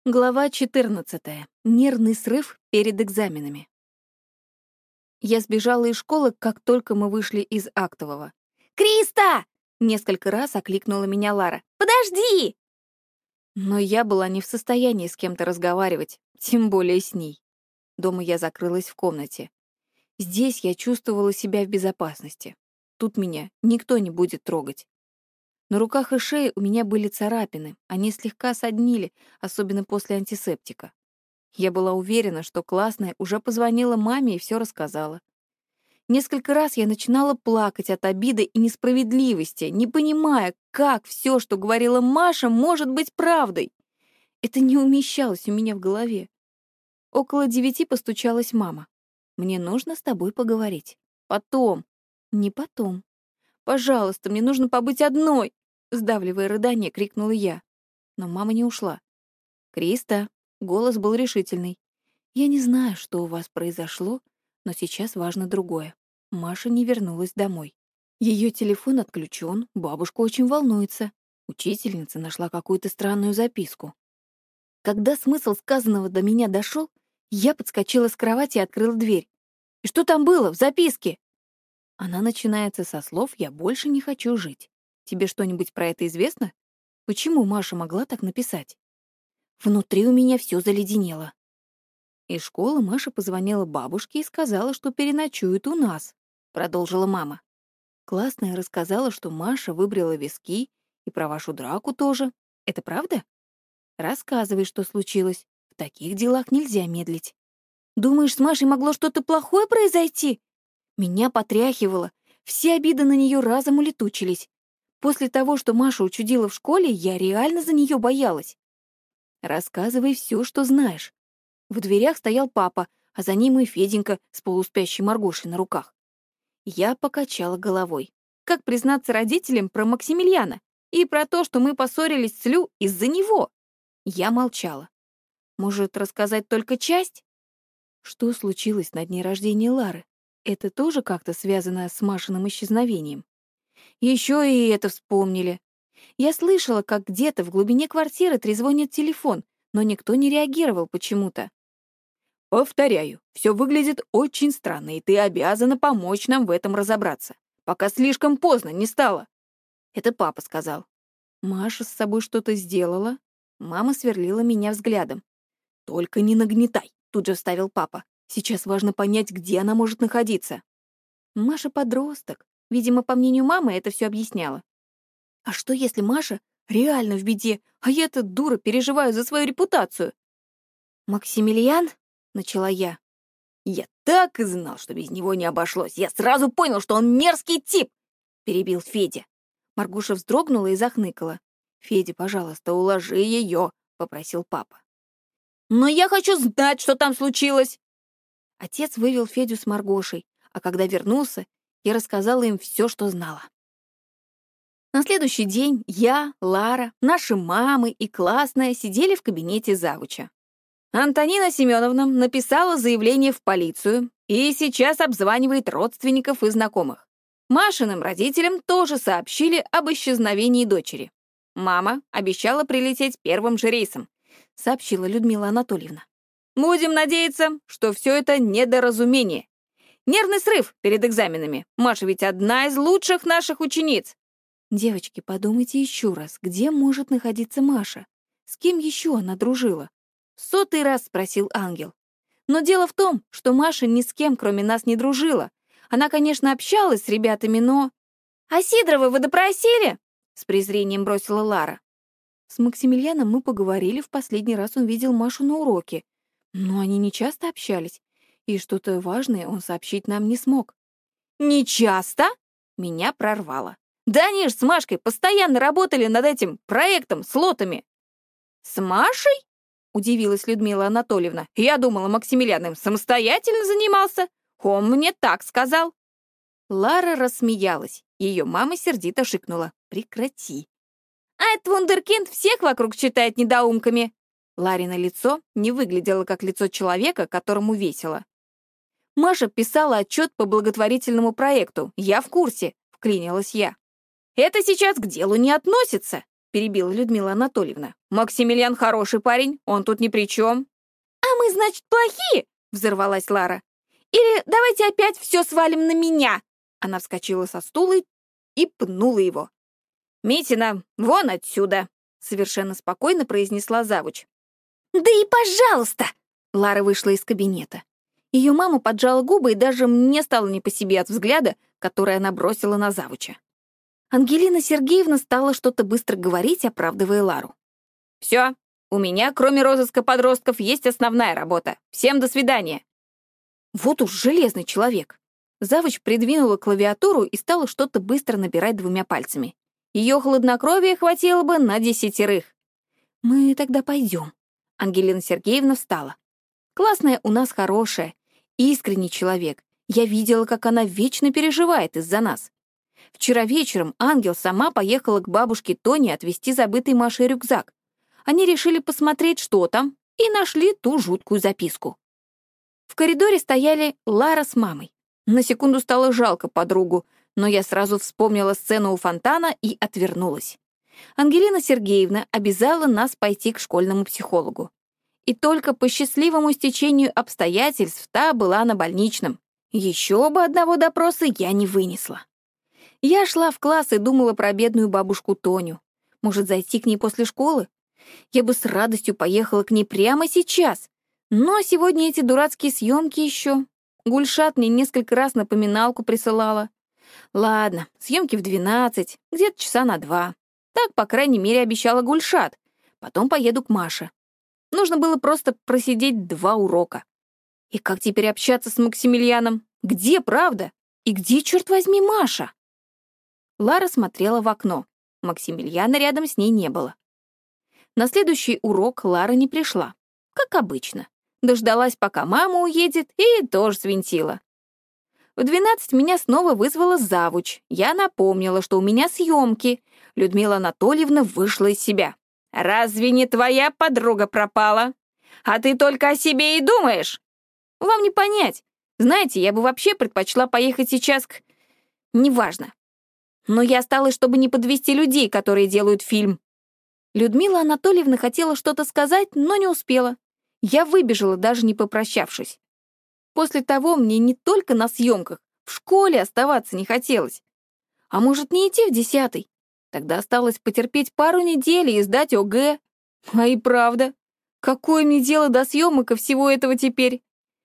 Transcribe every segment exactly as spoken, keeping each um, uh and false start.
Глава четырнадцатая. Нервный срыв перед экзаменами. Я сбежала из школы, как только мы вышли из актового. «Криста!» — несколько раз окликнула меня Лара. «Подожди!» Но я была не в состоянии с кем-то разговаривать, тем более с ней. Дома я закрылась в комнате. Здесь я чувствовала себя в безопасности. Тут меня никто не будет трогать. На руках и шее у меня были царапины, они слегка соднили, особенно после антисептика. Я была уверена, что классная уже позвонила маме и все рассказала. Несколько раз я начинала плакать от обиды и несправедливости, не понимая, как все, что говорила Маша, может быть правдой. Это не умещалось у меня в голове. Около девяти постучалась мама. «Мне нужно с тобой поговорить. Потом. Не потом. Пожалуйста, мне нужно побыть одной!» Сдавливая рыдание, крикнула я. Но мама не ушла. «Криста!» — голос был решительный. «Я не знаю, что у вас произошло, но сейчас важно другое. Маша не вернулась домой. Ее телефон отключен, бабушка очень волнуется. Учительница нашла какую-то странную записку». Когда смысл сказанного до меня дошел, я подскочила с кровати и открыла дверь. «И что там было в записке?» Она начинается со слов «я больше не хочу жить». Тебе что-нибудь про это известно? Почему Маша могла так написать? Внутри у меня все заледенело. Из школы Маша позвонила бабушке и сказала, что переночует у нас, продолжила мама. Классная рассказала, что Маша выбрала виски и про вашу драку тоже. Это правда? Рассказывай, что случилось. В таких делах нельзя медлить. Думаешь, с Машей могло что-то плохое произойти? Меня потряхивало. Все обиды на нее разом улетучились. После того, что Маша учудила в школе, я реально за нее боялась. Рассказывай все, что знаешь. В дверях стоял папа, а за ним и Феденька с полуспящей Маргошей на руках. Я покачала головой. Как признаться родителям про Максимилиана и про то, что мы поссорились с Лю из-за него? Я молчала. Может, рассказать только часть? Что случилось на дне рождения Лары? Это тоже как-то связано с Машиным исчезновением? Еще и это вспомнили. Я слышала, как где-то в глубине квартиры трезвонит телефон, но никто не реагировал почему-то. «Повторяю, все выглядит очень странно, и ты обязана помочь нам в этом разобраться, пока слишком поздно не стало». Это папа сказал. Маша с собой что-то сделала. Мама сверлила меня взглядом. «Только не нагнетай», — тут же вставил папа. «Сейчас важно понять, где она может находиться». Маша подросток. Видимо, по мнению мамы, это все объясняло. А что, если Маша реально в беде, а я-то, дура, переживаю за свою репутацию? «Максимилиан?» — начала я. «Я так и знал, что без него не обошлось. Я сразу понял, что он мерзкий тип!» — перебил Федя. Маргуша вздрогнула и захныкала. «Федя, пожалуйста, уложи ее», — попросил папа. «Но я хочу знать, что там случилось!» Отец вывел Федю с Маргошей, а когда вернулся, я рассказала им все, что знала. На следующий день я, Лара, наши мамы и классная сидели в кабинете завуча. Антонина Семеновна написала заявление в полицию и сейчас обзванивает родственников и знакомых. Машиным родителям тоже сообщили об исчезновении дочери. Мама обещала прилететь первым же рейсом, сообщила Людмила Анатольевна. Будем надеяться, что все это недоразумение. Нервный срыв перед экзаменами. Маша ведь одна из лучших наших учениц. Девочки, подумайте еще раз, где может находиться Маша? С кем еще она дружила? В сотый раз спросил ангел. Но дело в том, что Маша ни с кем, кроме нас, не дружила. Она, конечно, общалась с ребятами, но... «А Сидорова вы допросили?» — с презрением бросила Лара. С Максимилианом мы поговорили, в последний раз он видел Машу на уроке. Но они не часто общались, и что-то важное он сообщить нам не смог. «Не часто?» — меня прорвало. «Да они ж с Машкой постоянно работали над этим проектом с лотами». «С Машей?» — удивилась Людмила Анатольевна. «Я думала, Максимилиан им самостоятельно занимался. Он мне так сказал». Лара рассмеялась. Ее мама сердито шикнула. «Прекрати». «А этот вундеркинд всех вокруг считает недоумками». Ларино лицо не выглядело как лицо человека, которому весело. «Маша писала отчет по благотворительному проекту. Я в курсе», — вклинилась я. «Это сейчас к делу не относится», — перебила Людмила Анатольевна. «Максимилиан хороший парень, он тут ни при чем». «А мы, значит, плохие?» — взорвалась Лара. «Или давайте опять все свалим на меня?» Она вскочила со стула и пнула его. «Митина, вон отсюда!» — совершенно спокойно произнесла завуч. «Да и пожалуйста!» Лара вышла из кабинета. Ее мама поджала губы, и даже мне стало не по себе от взгляда, который она бросила на завуча. Ангелина Сергеевна стала что-то быстро говорить, оправдывая Лару. «Все, у меня, кроме розыска подростков, есть основная работа. Всем до свидания!» Вот уж железный человек. Завуч придвинула клавиатуру и стала что-то быстро набирать двумя пальцами. Ее хладнокровия хватило бы на десятерых. «Мы тогда пойдем». Ангелина Сергеевна встала. «Классная у нас хорошая, искренний человек. Я видела, как она вечно переживает из-за нас. Вчера вечером Ангел сама поехала к бабушке Тоне отвезти забытый Машей рюкзак. Они решили посмотреть, что там, и нашли ту жуткую записку». В коридоре стояли Лара с мамой. На секунду стало жалко подругу, но я сразу вспомнила сцену у фонтана и отвернулась. Ангелина Сергеевна обязала нас пойти к школьному психологу. И только по счастливому стечению обстоятельств та была на больничном. Еще бы одного допроса я не вынесла. Я шла в класс и думала про бедную бабушку Тоню. Может, зайти к ней после школы? Я бы с радостью поехала к ней прямо сейчас. Но сегодня эти дурацкие съемки еще. Гульшат мне несколько раз напоминалку присылала. Ладно, съемки в двенадцать, где-то часа на два. Так, по крайней мере, обещала Гульшат. Потом поеду к Маше. Нужно было просто просидеть два урока. И как теперь общаться с Максимилианом? Где правда? И где, черт возьми, Маша? Лара смотрела в окно. Максимилиана рядом с ней не было. На следующий урок Лара не пришла. Как обычно. Дождалась, пока мама уедет, и тоже свинтила. В двенадцать меня снова вызвала завуч. Я напомнила, что у меня съемки. Людмила Анатольевна вышла из себя. «Разве не твоя подруга пропала? А ты только о себе и думаешь? Вам не понять. Знаете, я бы вообще предпочла поехать сейчас к... Неважно. Но я осталась, чтобы не подвести людей, которые делают фильм». Людмила Анатольевна хотела что-то сказать, но не успела. Я выбежала, даже не попрощавшись. После того мне не только на съемках, в школе оставаться не хотелось. А может, не идти в десятый? Тогда осталось потерпеть пару недель и сдать ОГЭ. А и правда, какое мне дело до съемок и всего этого теперь?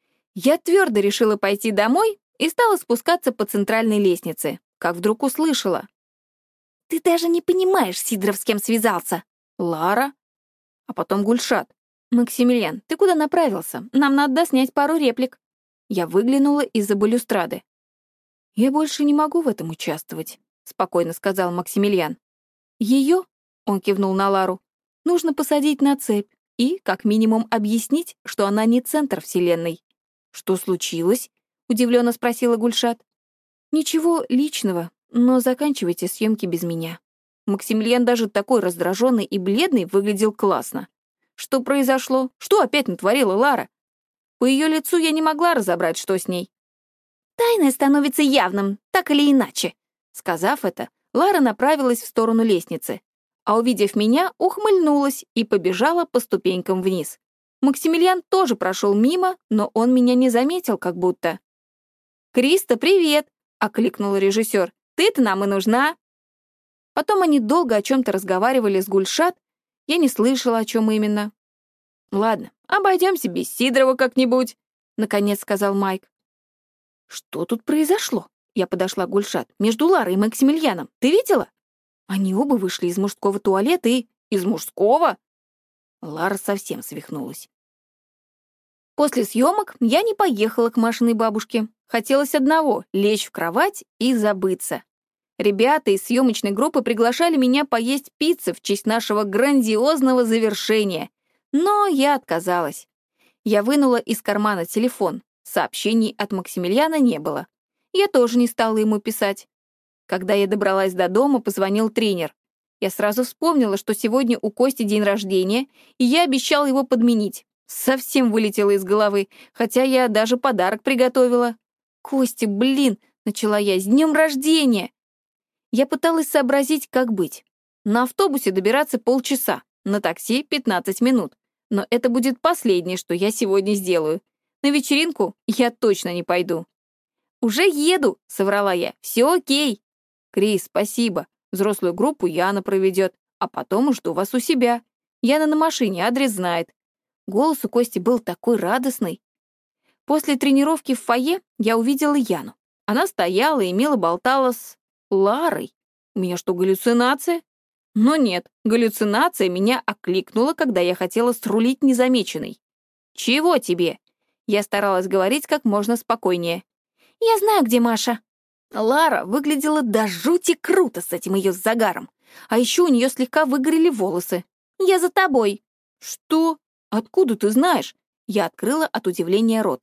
Я твердо решила пойти домой и стала спускаться по центральной лестнице, как вдруг услышала. «Ты даже не понимаешь, Сидоров, с кем связался!» «Лара?» А потом Гульшат. «Максимилиан, ты куда направился? Нам надо снять пару реплик». Я выглянула из-за балюстрады. «Я больше не могу в этом участвовать», — спокойно сказал Максимилиан. «Ее», — он кивнул на Лару, — «нужно посадить на цепь и, как минимум, объяснить, что она не центр вселенной». «Что случилось?» — удивленно спросила Гульшат. «Ничего личного, но заканчивайте съемки без меня». Максимилиан даже такой раздраженный и бледный выглядел классно. Что произошло? Что опять натворила Лара? По ее лицу я не могла разобрать, что с ней. «Тайное становится явным, так или иначе». Сказав это, Лара направилась в сторону лестницы, а, увидев меня, ухмыльнулась и побежала по ступенькам вниз. Максимилиан тоже прошел мимо, но он меня не заметил, как будто. «Криста, привет!» — окликнул режиссер. «Ты-то нам и нужна!» Потом они долго о чем-то разговаривали с Гульшат. Я не слышала, о чем именно. «Ладно, обойдемся без Сидорова как-нибудь», — наконец сказал Майк. «Что тут произошло?» Я подошла к Гульшат. «Между Ларой и Максимилианом. Ты видела?» Они оба вышли из мужского туалета и... Из мужского? Лара совсем свихнулась. После съемок я не поехала к Машиной бабушке. Хотелось одного — лечь в кровать и забыться. Ребята из съемочной группы приглашали меня поесть пиццу в честь нашего грандиозного завершения. Но я отказалась. Я вынула из кармана телефон. Сообщений от Максимилиана не было. Я тоже не стала ему писать. Когда я добралась до дома, позвонил тренер. Я сразу вспомнила, что сегодня у Кости день рождения, и я обещала его подменить. Совсем вылетело из головы, хотя я даже подарок приготовила. «Костя, блин!» — начала я. «С днем рождения!» Я пыталась сообразить, как быть. На автобусе добираться полчаса, на такси пятнадцать минут. Но это будет последнее, что я сегодня сделаю. На вечеринку я точно не пойду. «Уже еду», — соврала я. «Все окей». «Крис, спасибо. Взрослую группу Яна проведет, а потом жду вас у себя. Яна на машине, адрес знает». Голос у Кости был такой радостный. После тренировки в фойе я увидела Яну. Она стояла и мило болтала с Ларой. У меня что, галлюцинация? Но нет, галлюцинация меня окликнула, когда я хотела срулить незамеченной. «Чего тебе?» Я старалась говорить как можно спокойнее. «Я знаю, где Маша». Лара выглядела до жути круто с этим ее загаром. А еще у нее слегка выгорели волосы. «Я за тобой». «Что? Откуда ты знаешь?» Я открыла от удивления рот.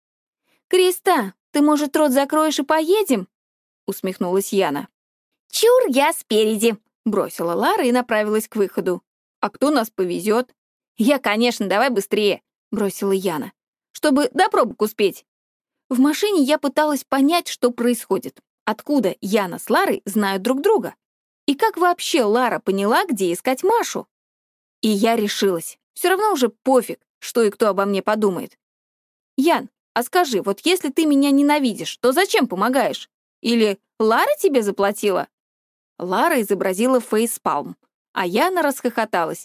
«Криста, ты, может, рот закроешь и поедем?» Усмехнулась Яна. «Чур, я спереди», — бросила Лара и направилась к выходу. «А кто нас повезет?» «Я, конечно, давай быстрее», — бросила Яна, «чтобы до пробок успеть». В машине я пыталась понять, что происходит. Откуда Яна с Ларой знают друг друга? И как вообще Лара поняла, где искать Машу? И я решилась. Все равно уже пофиг, что и кто обо мне подумает. «Ян, а скажи, вот если ты меня ненавидишь, то зачем помогаешь? Или Лара тебе заплатила?» Лара изобразила фейспалм, а Яна расхохоталась.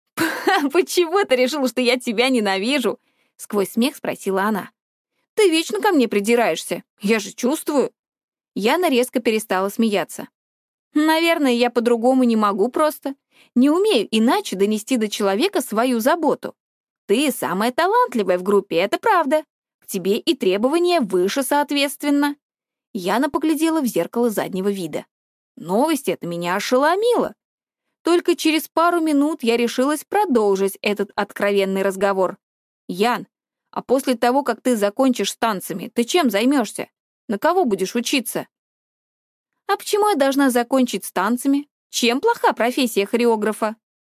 «Почему ты решила, что я тебя ненавижу?» Сквозь смех спросила она. «Ты вечно ко мне придираешься, я же чувствую». Яна резко перестала смеяться. «Наверное, я по-другому не могу просто. Не умею иначе донести до человека свою заботу. Ты самая талантливая в группе, это правда. К тебе и требования выше соответственно». Яна поглядела в зеркало заднего вида. Новость эта меня ошеломила. Только через пару минут я решилась продолжить этот откровенный разговор. «Ян, а после того, как ты закончишь с танцами, ты чем займешься? На кого будешь учиться?» «А почему я должна закончить с танцами? Чем плоха профессия хореографа?»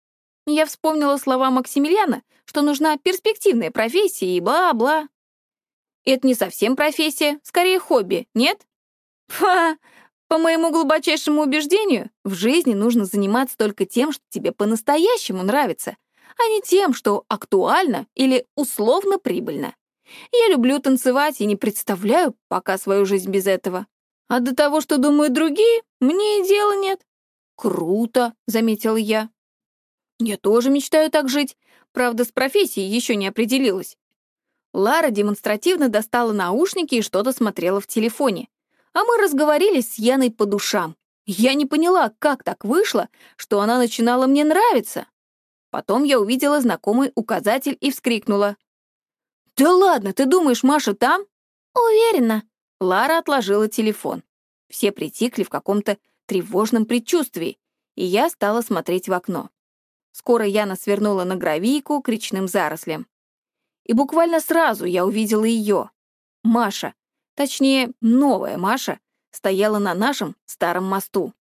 Я вспомнила слова Максимилиана, что нужна перспективная профессия и бла-бла. «Это не совсем профессия, скорее хобби, нет?» «Ха! По моему глубочайшему убеждению, в жизни нужно заниматься только тем, что тебе по-настоящему нравится, а не тем, что актуально или условно прибыльно. Я люблю танцевать и не представляю пока свою жизнь без этого. А до того, что думают другие, мне и дела нет». «Круто», — заметила я. «Я тоже мечтаю так жить. Правда, с профессией еще не определилась». Лара демонстративно достала наушники и что-то смотрела в телефоне. А мы разговорились с Яной по душам. Я не поняла, как так вышло, что она начинала мне нравиться. Потом я увидела знакомый указатель и вскрикнула. «Да ладно, ты думаешь, Маша там?» «Уверена». Лара отложила телефон. Все притихли в каком-то тревожном предчувствии, и я стала смотреть в окно. Скоро Яна свернула на гравийку к речным зарослям. И буквально сразу я увидела ее. Маша, точнее, новая Маша, стояла на нашем старом мосту.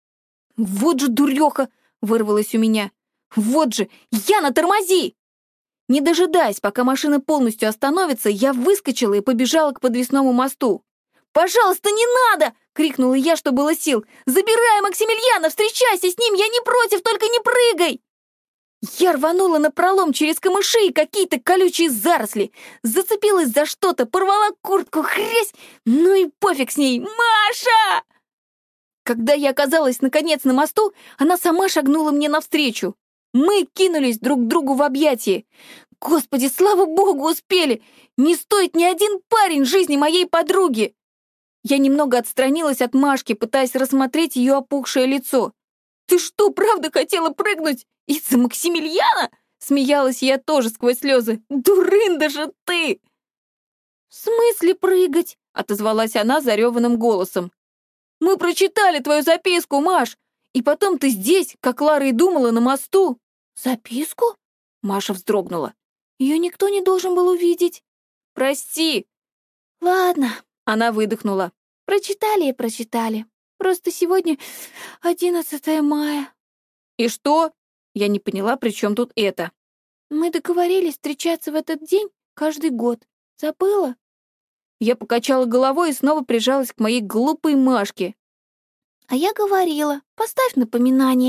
«Вот же дуреха!» — вырвалось у меня. «Вот же! Яна, тормози!» Не дожидаясь, пока машина полностью остановится, я выскочила и побежала к подвесному мосту. «Пожалуйста, не надо!» — крикнула я, что было сил. «Забирай Максимилиана, встречайся с ним, я не против, только не прыгай!» Я рванула напролом через камыши и какие-то колючие заросли, зацепилась за что-то, порвала куртку, хрясь, ну и пофиг с ней, Маша! Когда я оказалась, наконец, на мосту, она сама шагнула мне навстречу. Мы кинулись друг к другу в объятия. Господи, слава богу, успели! Не стоит ни один парень жизни моей подруги! Я немного отстранилась от Машки, пытаясь рассмотреть ее опухшее лицо. «Ты что, правда хотела прыгнуть? Из-за Максимилиана?» Смеялась я тоже сквозь слезы. «Дурында же ты!» «В смысле прыгать?» — отозвалась она зареванным голосом. «Мы прочитали твою записку, Маш, и потом ты здесь, как Лара и думала, на мосту». «Записку?» — Маша вздрогнула. «Ее никто не должен был увидеть». «Прости». «Ладно», — она выдохнула. «Прочитали и прочитали. Просто сегодня одиннадцатое мая». «И что?» Я не поняла, при чем тут это. «Мы договорились встречаться в этот день каждый год. Забыла?» Я покачала головой и снова прижалась к моей глупой Машке. «А я говорила, поставь напоминание».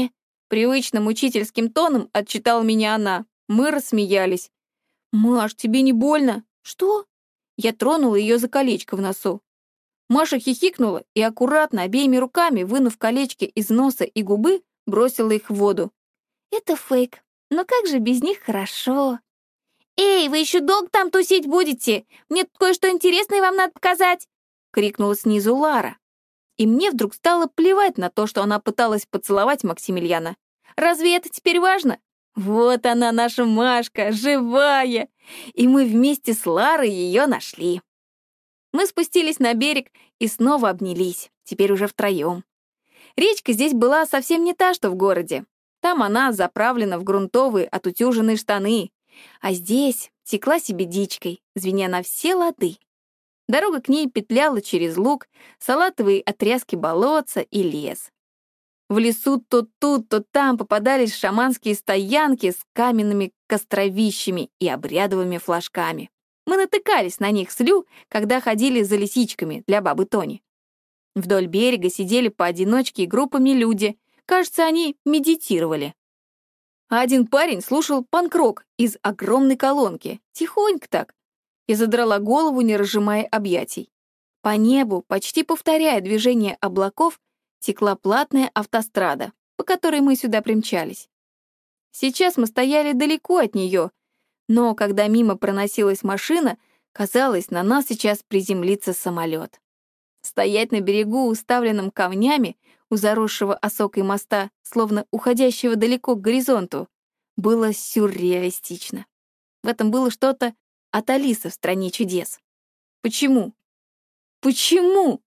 Привычным учительским тоном отчитала меня она. Мы рассмеялись. «Маш, тебе не больно?» «Что?» Я тронула ее за колечко в носу. Маша хихикнула и аккуратно обеими руками, вынув колечки из носа и губы, бросила их в воду. «Это фейк, но как же без них хорошо!» «Эй, вы еще долго там тусить будете? Мне кое-что интересное вам надо показать!» — крикнула снизу Лара. И мне вдруг стало плевать на то, что она пыталась поцеловать Максимилиана. Разве это теперь важно? Вот она, наша Машка, живая! И мы вместе с Ларой ее нашли. Мы спустились на берег и снова обнялись, теперь уже втроем. Речка здесь была совсем не та, что в городе. Там она заправлена в грунтовые отутюженные штаны, а здесь текла себе дичкой, звеня на все лады. Дорога к ней петляла через луг, салатовые отрезки болотца и лес. В лесу то тут, то там попадались шаманские стоянки с каменными костровищами и обрядовыми флажками. Мы натыкались на них с Лю, когда ходили за лисичками для бабы Тони. Вдоль берега сидели поодиночке и группами люди. Кажется, они медитировали. А один парень слушал панк-рок из огромной колонки. Тихонько так. Я задрала голову, не разжимая объятий. По небу, почти повторяя движение облаков, текла платная автострада, по которой мы сюда примчались. Сейчас мы стояли далеко от нее, но когда мимо проносилась машина, казалось, на нас сейчас приземлится самолет. Стоять на берегу, уставленном камнями, у заросшего осокой моста, словно уходящего далеко к горизонту, было сюрреалистично. В этом было что-то от Алисы в «Стране чудес». Почему? Почему?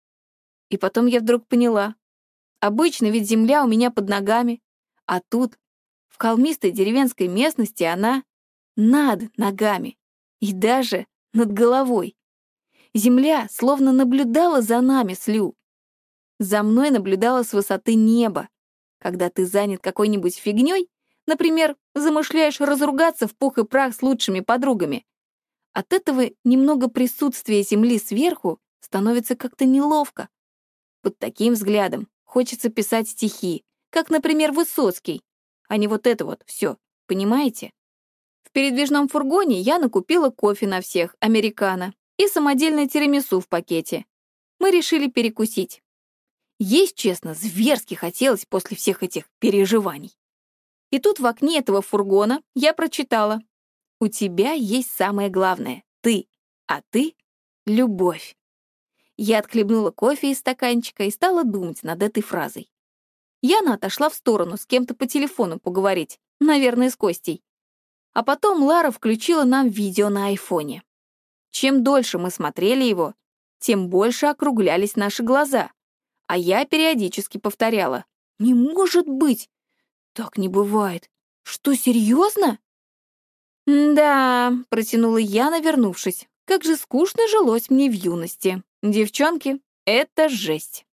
И потом я вдруг поняла. Обычно ведь земля у меня под ногами, а тут, в холмистой деревенской местности, она над ногами и даже над головой. Земля словно наблюдала за нами с Лю. За мной наблюдала с высоты неба. Когда ты занят какой-нибудь фигнёй, например, замышляешь разругаться в пух и прах с лучшими подругами, от этого немного присутствия земли сверху становится как-то неловко. Под таким взглядом хочется писать стихи, как, например, Высоцкий, а не вот это вот все, понимаете? В передвижном фургоне я накупила кофе на всех, американо, и самодельное тирамису в пакете. Мы решили перекусить. Есть, честно, зверски хотелось после всех этих переживаний. И тут в окне этого фургона я прочитала: «У тебя есть самое главное — ты, а ты — любовь». Я отхлебнула кофе из стаканчика и стала думать над этой фразой. Яна отошла в сторону с кем-то по телефону поговорить, наверное, с Костей. А потом Лара включила нам видео на айфоне. Чем дольше мы смотрели его, тем больше округлялись наши глаза. А я периодически повторяла: «Не может быть! Так не бывает! Что, серьезно?» «Да», — протянула Яна, вернувшись. «Как же скучно жилось мне в юности. Девчонки, это жесть».